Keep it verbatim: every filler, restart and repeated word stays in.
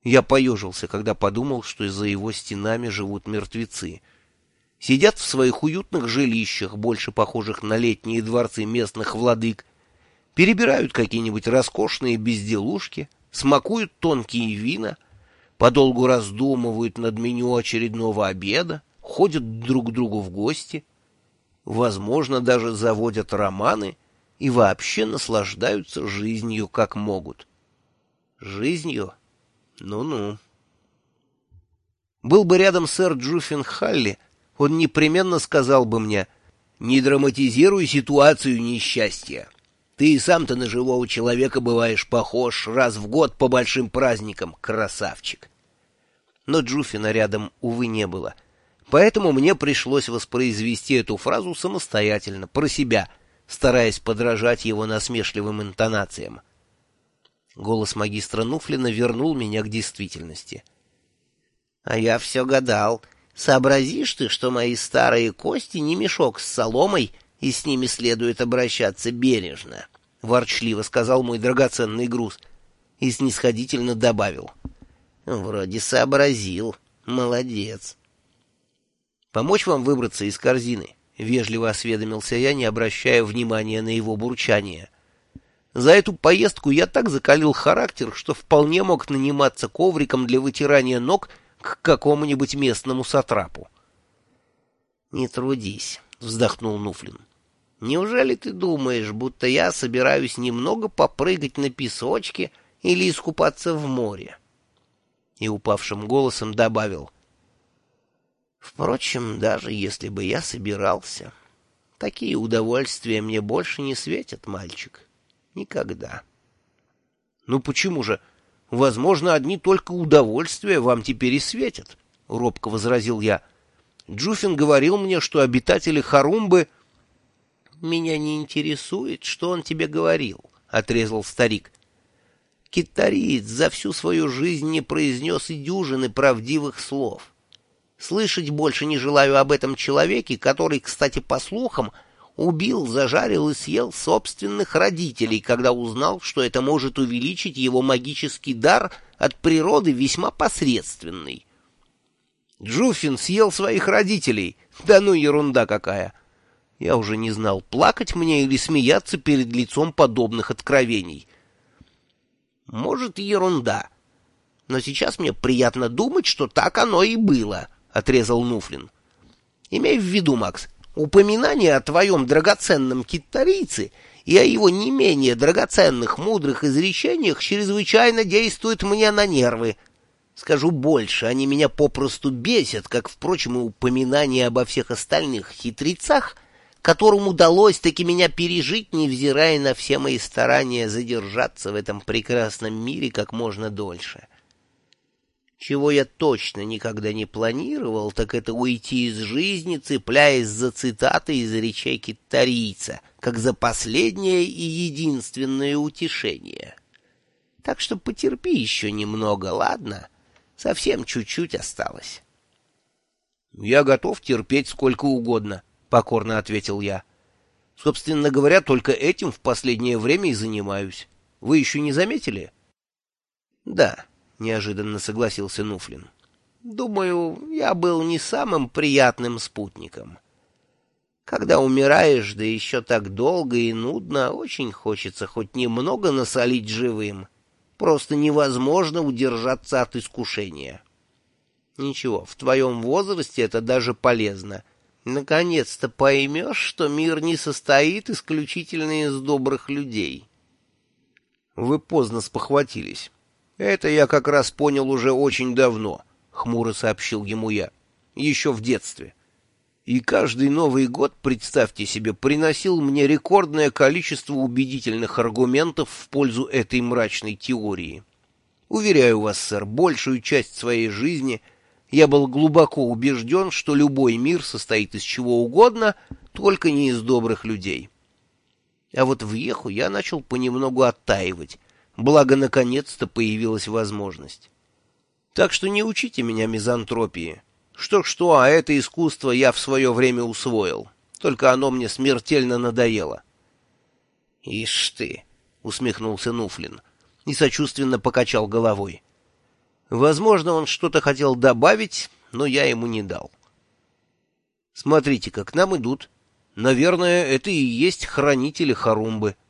Я поежился, когда подумал, что за его стенами живут мертвецы. Сидят в своих уютных жилищах, больше похожих на летние дворцы местных владык, перебирают какие-нибудь роскошные безделушки, смакуют тонкие вина, подолгу раздумывают над меню очередного обеда, ходят друг к другу в гости, возможно, даже заводят романы и вообще наслаждаются жизнью как могут. Жизнью? Ну-ну. Был бы рядом сэр Джуффин Халли, он непременно сказал бы мне: «Не драматизируй ситуацию несчастья. Ты и сам-то на живого человека бываешь похож раз в год по большим праздникам, красавчик». Но Джуффина рядом, увы, не было. Поэтому мне пришлось воспроизвести эту фразу самостоятельно, про себя, стараясь подражать его насмешливым интонациям. Голос магистра Нуфлина вернул меня к действительности. — А я все гадал. Сообразишь ты, что мои старые кости не мешок с соломой, и с ними следует обращаться бережно, — ворчливо сказал мой драгоценный груз и снисходительно добавил. — Вроде сообразил. Молодец. — Помочь вам выбраться из корзины? — вежливо осведомился я, не обращая внимания на его бурчание. За эту поездку я так закалил характер, что вполне мог наниматься ковриком для вытирания ног к какому-нибудь местному сатрапу. — Не трудись, — вздохнул Нуфлин. — Неужели ты думаешь, будто я собираюсь немного попрыгать на песочке или искупаться в море? И упавшим голосом добавил: — Впрочем, даже если бы я собирался, такие удовольствия мне больше не светят, мальчик. Никогда. — Ну почему же? Возможно, одни только удовольствия вам теперь и светят, — робко возразил я. Джуффин говорил мне, что обитатели Харумбы... — Меня не интересует, что он тебе говорил, — отрезал старик. Китариец за всю свою жизнь не произнес и дюжины правдивых слов. Слышать больше не желаю об этом человеке, который, кстати, по слухам, убил, зажарил и съел собственных родителей, когда узнал, что это может увеличить его магический дар от природы весьма посредственный. Джуффин съел своих родителей? Да ну ерунда какая! Я уже не знал, плакать мне или смеяться перед лицом подобных откровений. Может, ерунда. Но сейчас мне приятно думать, что так оно и было, — отрезал Нуфлин. Имей в виду, Макс, упоминание о твоем драгоценном китарийце и о его не менее драгоценных мудрых изречениях чрезвычайно действует мне на нервы. Скажу больше, они меня попросту бесят, как, впрочем, и упоминание обо всех остальных хитрецах, которым удалось таки меня пережить, невзирая на все мои старания задержаться в этом прекрасном мире как можно дольше. Чего я точно никогда не планировал, так это уйти из жизни, цепляясь за цитаты из речей китарийца, как за последнее и единственное утешение. Так что потерпи еще немного, ладно? Совсем чуть-чуть осталось. — Я готов терпеть сколько угодно, — покорно ответил я. — Собственно говоря, только этим в последнее время и занимаюсь. Вы еще не заметили? — Да. — неожиданно согласился Нуфлин. — Думаю, я был не самым приятным спутником. Когда умираешь, да еще так долго и нудно, очень хочется хоть немного насолить живым. Просто невозможно удержаться от искушения. Ничего, в твоем возрасте это даже полезно. Наконец-то поймешь, что мир не состоит исключительно из добрых людей. Вы поздно спохватились. «Это я как раз понял уже очень давно», — хмуро сообщил ему я, — «еще в детстве. И каждый Новый год, представьте себе, приносил мне рекордное количество убедительных аргументов в пользу этой мрачной теории. Уверяю вас, сэр, большую часть своей жизни я был глубоко убежден, что любой мир состоит из чего угодно, только не из добрых людей. А вот в Йеху я начал понемногу оттаивать, благо, наконец-то появилась возможность. Так что не учите меня мизантропии. Что-что, а это искусство я в свое время усвоил. Только оно мне смертельно надоело. — Ишь ты! — усмехнулся Нуфлин и сочувственно покачал головой. — Возможно, он что-то хотел добавить, но я ему не дал. Смотрите, как к нам идут. Наверное, это и есть хранители Харумбы.